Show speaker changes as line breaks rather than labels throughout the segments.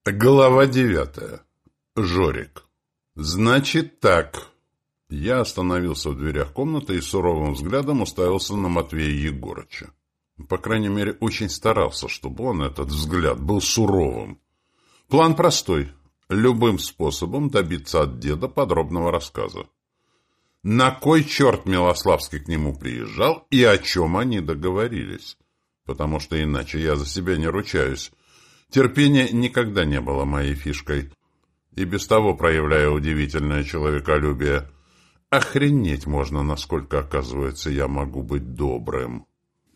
Глава 9. Жорик. Значит так. Я остановился в дверях комнаты и суровым взглядом уставился на Матвея Егорыча. По крайней мере, очень старался, чтобы он, этот взгляд, был суровым. План простой. Любым способом добиться от деда подробного рассказа. На кой черт Милославский к нему приезжал и о чем они договорились? Потому что иначе я за себя не ручаюсь. Терпение никогда не было моей фишкой. И без того проявляю удивительное человеколюбие. Охренеть можно, насколько, оказывается, я могу быть добрым.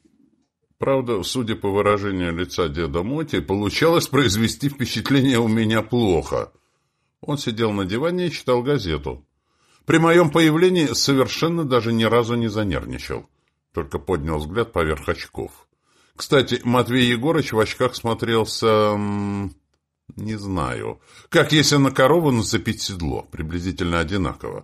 Правда, судя по выражению лица деда Моти, получалось произвести впечатление у меня плохо. Он сидел на диване и читал газету. При моем появлении совершенно даже ни разу не занервничал. Только поднял взгляд поверх очков. Кстати, Матвей Егорыч в очках смотрелся... не знаю. Как если на корову нацепить седло. Приблизительно одинаково.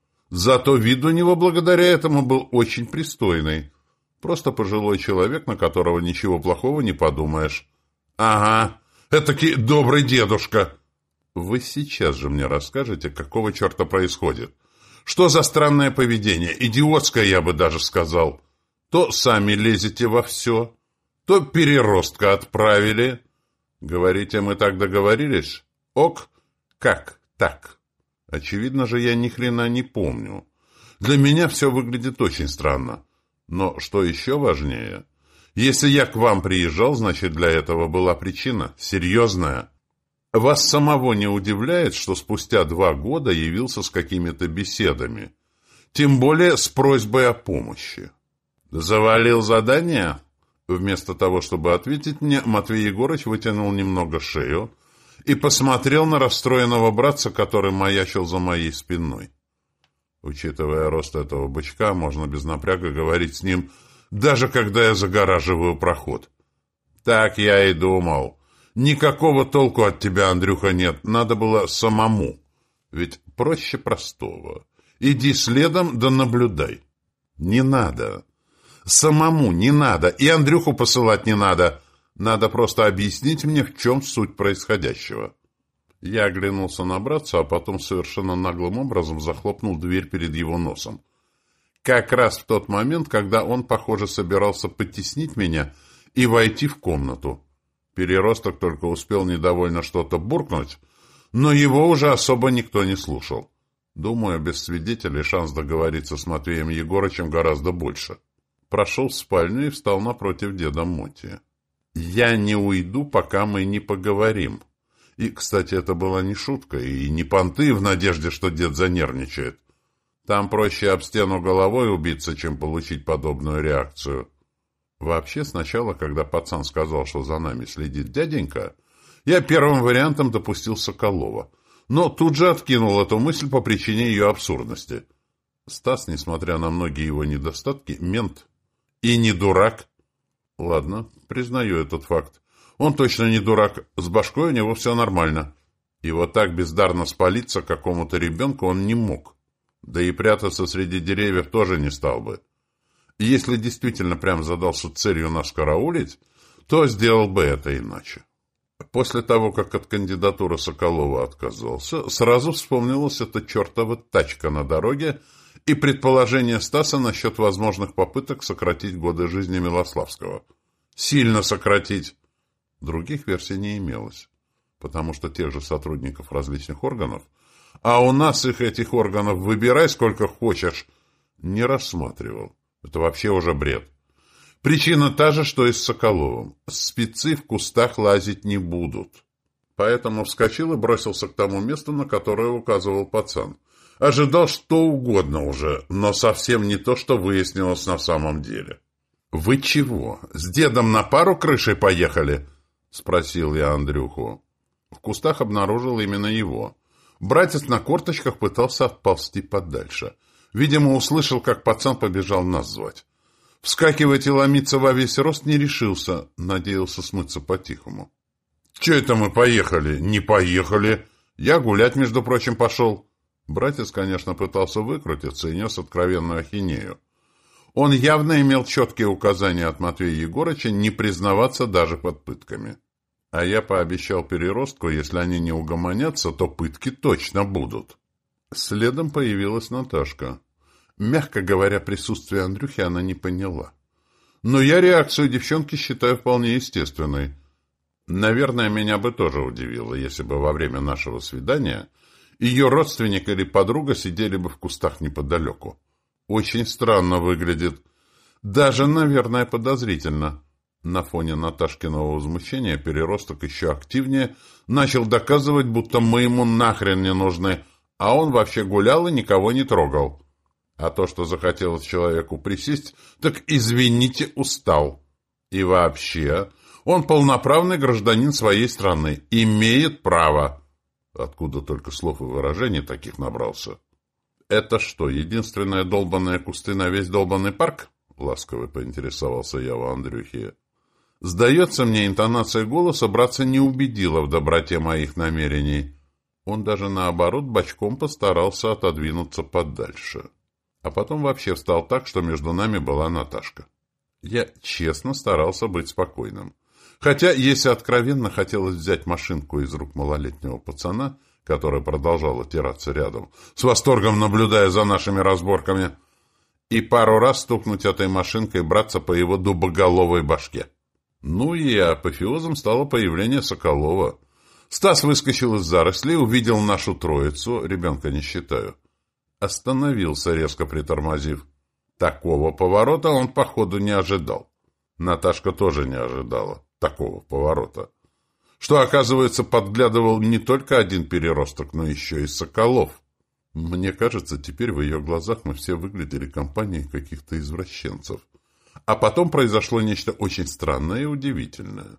Зато вид у него благодаря этому был очень пристойный. Просто пожилой человек, на которого ничего плохого не подумаешь. Ага, этакий добрый дедушка. Вы сейчас же мне расскажете, какого черта происходит. Что за странное поведение? Идиотское, я бы даже сказал. То сами лезете во все... то переростка отправили. Говорите, мы так договорились? Ок? Как так? Очевидно же, я ни хрена не помню. Для меня все выглядит очень странно. Но что еще важнее, если я к вам приезжал, значит, для этого была причина. Серьезная. Вас самого не удивляет, что спустя 2 года явился с какими-то беседами? Тем более с просьбой о помощи. Завалил задание? Вместо того, чтобы ответить мне, Матвей Егорыч вытянул немного шею и посмотрел на расстроенного братца, который маячил за моей спиной. Учитывая рост этого бычка, можно без напряга говорить с ним, даже когда я загораживаю проход. Так я и думал. Никакого толку от тебя, Андрюха, нет. Надо было самому. Ведь проще простого. Иди следом да наблюдай. Не надо. Самому не надо, и Андрюху посылать не надо. Надо просто объяснить мне, в чем суть происходящего. Я оглянулся на братца, а потом совершенно наглым образом захлопнул дверь перед его носом. Как раз в тот момент, когда он, похоже, собирался потеснить меня и войти в комнату. Переросток только успел недовольно что-то буркнуть, но его уже особо никто не слушал. Думаю, без свидетелей шанс договориться с Матвеем Егорычем гораздо больше. Прошел в спальню и встал напротив деда Моти. «Я не уйду, пока мы не поговорим». И, кстати, это была не шутка и не понты в надежде, что дед занервничает. Там проще об стену головой убиться, чем получить подобную реакцию. Вообще, сначала, когда пацан сказал, что за нами следит дяденька, я первым вариантом допустил Соколова, но тут же откинул эту мысль по причине ее абсурдности. Стас, несмотря на многие его недостатки, мент. И не дурак. Ладно, признаю этот факт. Он точно не дурак. С башкой у него все нормально. И вот так бездарно спалиться какому-то ребенку он не мог. Да и прятаться среди деревьев тоже не стал бы. И если действительно прям задался целью нас караулить, то сделал бы это иначе. После того, как от кандидатуры Соколова отказался, сразу вспомнилась эта чертова тачка на дороге, и предположение Стаса насчет возможных попыток сократить годы жизни Милославского. Сильно сократить. Других версий не имелось, потому что тех же сотрудников различных органов, а у нас их, этих органов, выбирай сколько хочешь, не рассматривал. Это вообще уже бред. Причина та же, что и с Соколовым. Спецы в кустах лазить не будут. Поэтому вскочил и бросился к тому месту, на которое указывал пацан. Ожидал что угодно уже, но совсем не то, что выяснилось на самом деле. «Вы чего, с дедом на пару крышей поехали?» — спросил я Андрюху. В кустах обнаружил именно его. Братец на корточках пытался отползти подальше. Видимо, услышал, как пацан побежал нас звать. Вскакивать и ломиться во весь рост не решился, надеялся смыться по-тихому. «Че это мы поехали?» «Не поехали. Я гулять, между прочим, пошел». Братец, конечно, пытался выкрутиться и нес откровенную ахинею. Он явно имел четкие указания от Матвея Егорыча не признаваться даже под пытками. А я пообещал переростку, если они не угомонятся, то пытки точно будут. Следом появилась Наташка. Мягко говоря, присутствие Андрюхи она не поняла. Но я реакцию девчонки считаю вполне естественной. Наверное, меня бы тоже удивило, если бы во время нашего свидания ее родственник или подруга сидели бы в кустах неподалеку. Очень странно выглядит. Даже, наверное, подозрительно. На фоне Наташкиного возмущения переросток еще активнее начал доказывать, будто мы ему нахрен не нужны, а он вообще гулял и никого не трогал. А то, что захотелось человеку присесть, так, извините, устал. И вообще, он полноправный гражданин своей страны, имеет право. Откуда только слов и выражений таких набрался? Это что, единственные долбаные кусты на весь долбанный парк? Ласково поинтересовался я у Андрюхи. Сдается мне, интонация голоса братца не убедила в доброте моих намерений. Он даже наоборот бочком постарался отодвинуться подальше. А потом вообще встал так, что между нами была Наташка. Я честно старался быть спокойным. Хотя, если откровенно, хотелось взять машинку из рук малолетнего пацана, который продолжал отираться рядом, с восторгом наблюдая за нашими разборками, и пару раз стукнуть этой машинкой братца по его дубоголовой башке. Ну и апофеозом стало появление Соколова. Стас выскочил из зарослей, увидел нашу троицу, ребенка не считаю. Остановился, резко притормозив. Такого поворота он, походу, не ожидал. Наташка тоже не ожидала такого поворота. Что, оказывается, подглядывал не только один переросток, но еще и Соколов. Мне кажется, теперь в ее глазах мы все выглядели компанией каких-то извращенцев. А потом произошло нечто очень странное и удивительное.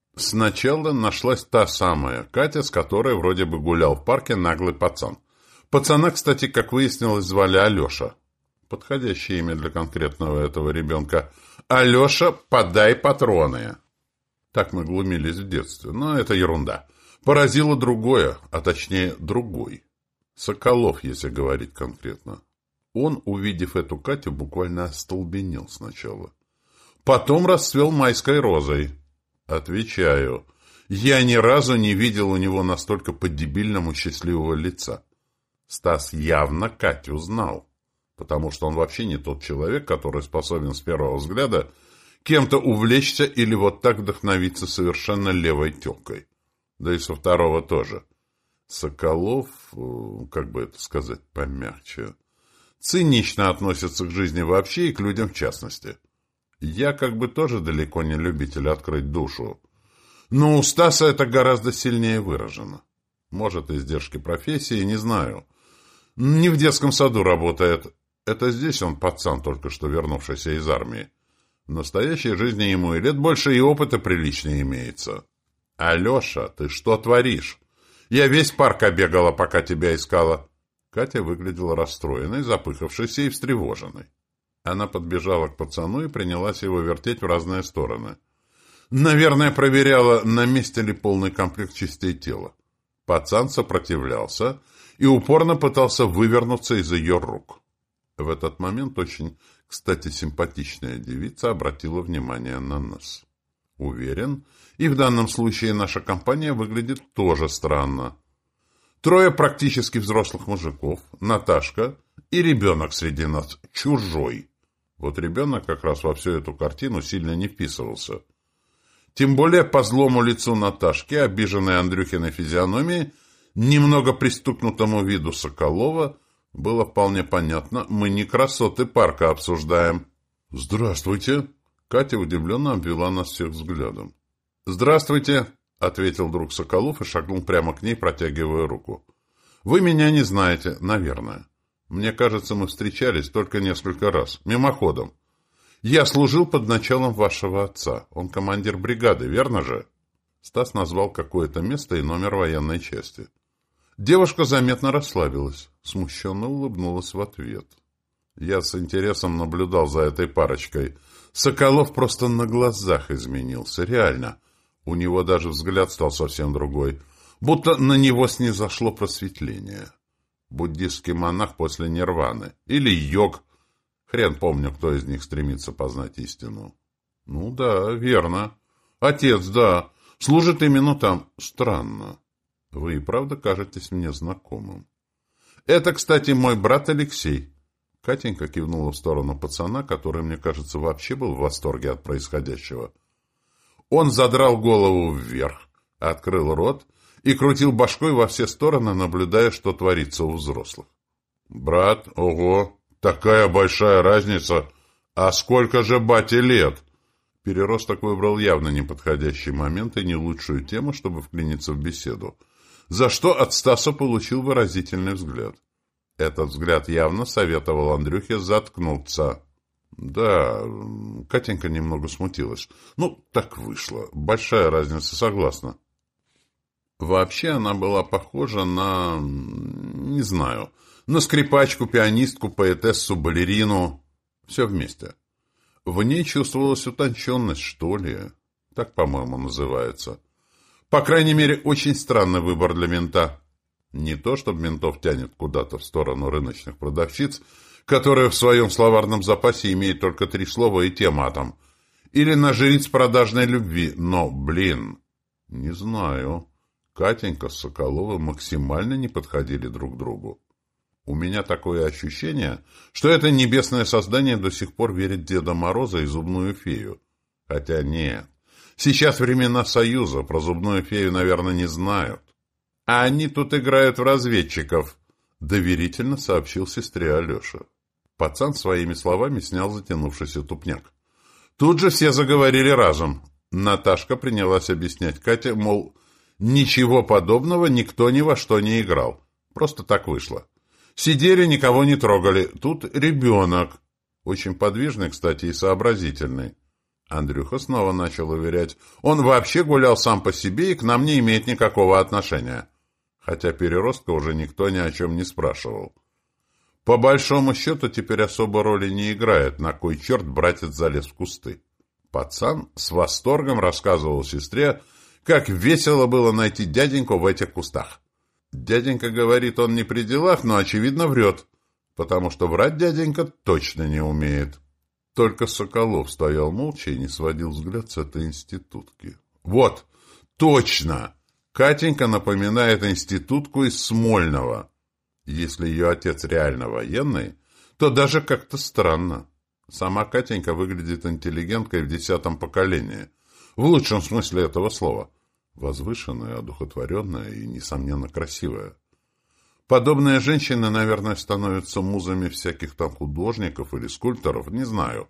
Сначала нашлась та самая Катя, с которой вроде бы гулял в парке наглый пацан. Пацана, кстати, как выяснилось, звали Алеша. Подходящее имя для конкретного этого ребенка. Алеша, подай патроны. Так мы глумились в детстве, но это ерунда. Поразило другое, а точнее другой. Соколов, если говорить конкретно. Он, увидев эту Катю, буквально остолбенел сначала. Потом расцвел майской розой. Отвечаю, я ни разу не видел у него настолько по-дебильному счастливого лица. Стас явно Катю знал, потому что он вообще не тот человек, который способен с первого взгляда кем-то увлечься или вот так вдохновиться совершенно левой тёлкой. Да и со второго тоже. Соколов, как бы это сказать помягче, цинично относится к жизни вообще и к людям в частности. Я как бы тоже далеко не любитель открыть душу. Но у Стаса это гораздо сильнее выражено. Может, издержки профессии, не знаю. Не в детском саду работает. Это здесь он пацан, только что вернувшийся из армии. В настоящей жизни ему и лет больше, и опыта приличнее имеется. «Алеша, ты что творишь? Я весь парк обегала, пока тебя искала». Катя выглядела расстроенной, запыхавшейся и встревоженной. Она подбежала к пацану и принялась его вертеть в разные стороны. Наверное, проверяла, на месте ли полный комплект частей тела. Пацан сопротивлялся и упорно пытался вывернуться из ее рук. В этот момент очень, кстати, симпатичная девица обратила внимание на нас. Уверен, и в данном случае наша компания выглядит тоже странно. Трое практически взрослых мужиков, Наташка и ребенок среди нас, чужой. Вот ребенок как раз во всю эту картину сильно не вписывался. Тем более по злому лицу Наташки, обиженной Андрюхиной физиономией, немного пристукнутому виду Соколова, было вполне понятно, мы не красоты парка обсуждаем. «Здравствуйте!» Катя удивленно обвела нас всех взглядом. «Здравствуйте!» — ответил друг Соколов и шагнул прямо к ней, протягивая руку. «Вы меня не знаете, наверное. Мне кажется, мы встречались только несколько раз, мимоходом. Я служил под началом вашего отца. Он командир бригады, верно же?» Стас назвал какое-то место и номер военной части. Девушка заметно расслабилась, смущенно улыбнулась в ответ. Я с интересом наблюдал за этой парочкой. Соколов просто на глазах изменился, реально. У него даже взгляд стал совсем другой, будто на него снизошло просветление. Буддистский монах после нирваны. Или йог. Хрен помню, кто из них стремится познать истину. Ну да, верно. Отец, да. Служит именно там. Странно. Вы и правда кажетесь мне знакомым. Это, кстати, мой брат Алексей. Катенька кивнула в сторону пацана, который, мне кажется, вообще был в восторге от происходящего. Он задрал голову вверх, открыл рот и крутил башкой во все стороны, наблюдая, что творится у взрослых. «Брат, ого, такая большая разница! А сколько же бате лет?» Переросток выбрал явно неподходящий момент и не лучшую тему, чтобы вклиниться в беседу, за что от Стаса получил выразительный взгляд. Этот взгляд явно советовал Андрюхе заткнуться. Да, Катенька немного смутилась. Ну, так вышло. Большая разница, согласна. Вообще она была похожа на... не знаю... на скрипачку, пианистку, поэтессу, балерину. Все вместе. В ней чувствовалась утонченность, что ли. Так, по-моему, называется. По крайней мере, очень странный выбор для мента. Не то, чтобы ментов тянет куда-то в сторону рыночных продавщиц, которые в своем словарном запасе имеют только 3 слова и те матом. Или на жриц продажной любви. Но, блин, не знаю. Катенька с Соколовым максимально не подходили друг к другу. У меня такое ощущение, что это небесное создание до сих пор верит в Деда Мороза и Зубную фею. Хотя нет. Сейчас времена Союза, про Зубную фею, наверное, не знают. А они тут играют в разведчиков, доверительно сообщил сестре Алеша. Пацан своими словами снял затянувшийся тупняк. Тут же все заговорили разом. Наташка принялась объяснять Кате, мол, ничего подобного никто ни во что не играл. Просто так вышло. Сидели, никого не трогали. Тут ребенок. Очень подвижный, кстати, и сообразительный. Андрюха снова начал уверять. Он вообще гулял сам по себе и к нам не имеет никакого отношения. Хотя переростка уже никто ни о чем не спрашивал. По большому счету теперь особо роли не играет, на кой черт братец залез в кусты. Пацан с восторгом рассказывал сестре, как весело было найти дяденьку в этих кустах. Дяденька говорит, он не при делах, но, очевидно, врет, потому что врать дяденька точно не умеет. Только Соколов стоял молча и не сводил взгляд с этой институтки. Вот, точно! Катенька напоминает институтку из Смольного. Если ее отец реально военный, то даже как-то странно. Сама Катенька выглядит интеллигенткой в 10-м поколении. В лучшем смысле этого слова. Возвышенная, одухотворенная и, несомненно, красивая. Подобные женщины, наверное, становятся музами всяких там художников или скульпторов, не знаю.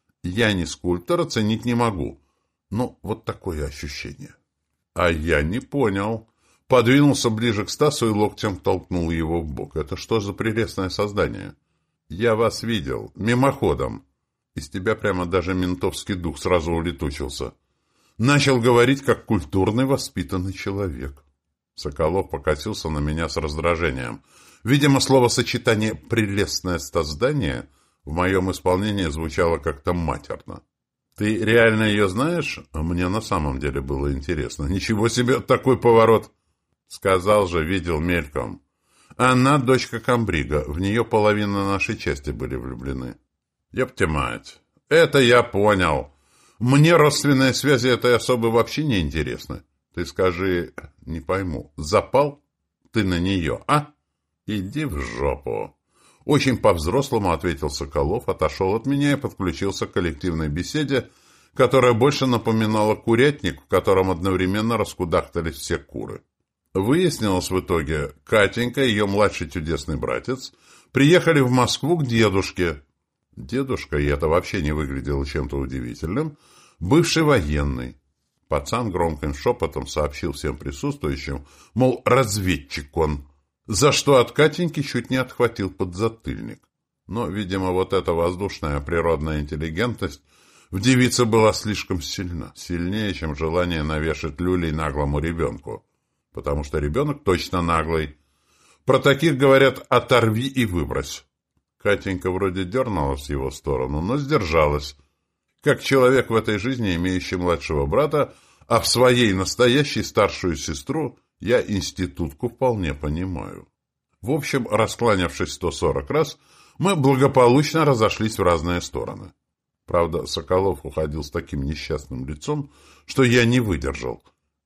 Я не скульптор, оценить не могу. Но вот такое ощущение. А я не понял. Подвинулся ближе к Стасу и локтем толкнул его в бок. Это что за прелестное создание? Я вас видел. Мимоходом. Из тебя прямо даже ментовский дух сразу улетучился. Начал говорить, как культурный, воспитанный человек. Соколов покосился на меня с раздражением. Видимо, словосочетание «прелестное создание» в моем исполнении звучало как-то матерно. «Ты реально ее знаешь?» А мне на самом деле было интересно. «Ничего себе, такой поворот!» Сказал же, видел мельком. Она дочка комбрига, в нее половина нашей части были влюблены. Ёпте мать, это я понял. Мне родственные связи этой особы вообще не интересны. Ты скажи, не пойму, запал ты на нее, а? Иди в жопу. Очень по-взрослому ответил Соколов, отошел от меня и подключился к коллективной беседе, которая больше напоминала курятник, в котором одновременно раскудахтались все куры. Выяснилось в итоге, Катенька и ее младший чудесный братец приехали в Москву к дедушке. Дедушка, и это вообще не выглядело чем-то удивительным, бывший военный. Пацан громким шепотом сообщил всем присутствующим, мол, разведчик он, за что от Катеньки чуть не отхватил подзатыльник. Но, видимо, вот эта воздушная природная интеллигентность в девице была слишком сильна, сильнее, чем желание навешать люлей наглому ребенку. Потому что ребенок точно наглый. Про таких говорят «оторви и выбрось». Катенька вроде дернулась в его сторону, но сдержалась. Как человек в этой жизни, имеющий младшего брата, а в своей настоящей старшую сестру, я институтку вполне понимаю. В общем, раскланявшись 140 раз, мы благополучно разошлись в разные стороны. Правда, Соколов уходил с таким несчастным лицом, что я не выдержал.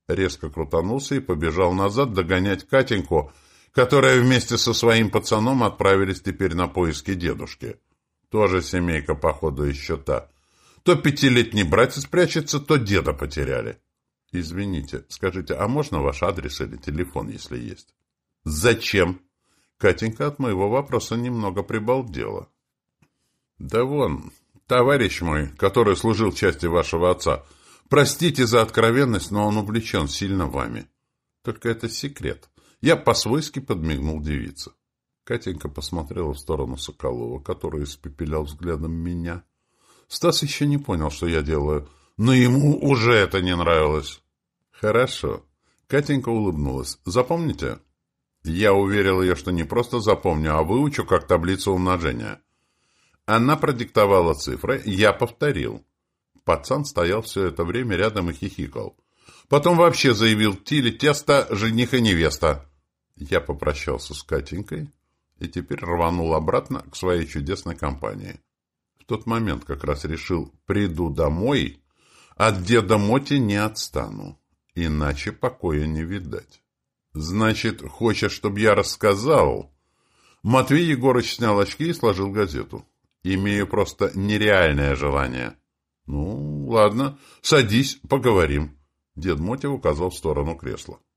Резко крутанулся и побежал назад догонять Катеньку, которая вместе со своим пацаном отправились теперь на поиски дедушки. Тоже семейка, походу, еще та. То 5-летний братец прячется, то деда потеряли. Извините, скажите, а можно ваш адрес или телефон, если есть? Зачем? Катенька от моего вопроса немного прибалдела. Да вон, товарищ мой, который служил в части вашего отца, простите за откровенность, но он увлечен сильно вами. Только это секрет. Я по-свойски подмигнул девице. Катенька посмотрела в сторону Соколова, который испепелял взглядом меня. Стас еще не понял, что я делаю, но ему уже это не нравилось. Хорошо. Катенька улыбнулась. Запомните? Я уверил ее, что не просто запомню, а выучу как таблицу умножения. Она продиктовала цифры, я повторил. Пацан стоял все это время рядом и хихикал. Потом вообще заявил Тиле тесто, жених и невеста. Я попрощался с Катенькой и теперь рванул обратно к своей чудесной компании. В тот момент как раз решил, приду домой, от деда Моти не отстану, иначе покоя не видать. Значит, хочешь, чтобы я рассказал? Матвей Егорыч снял очки и сложил газету. Имею просто нереальное желание. Ну, ладно, садись, поговорим. Дед Мотя указал в сторону кресла.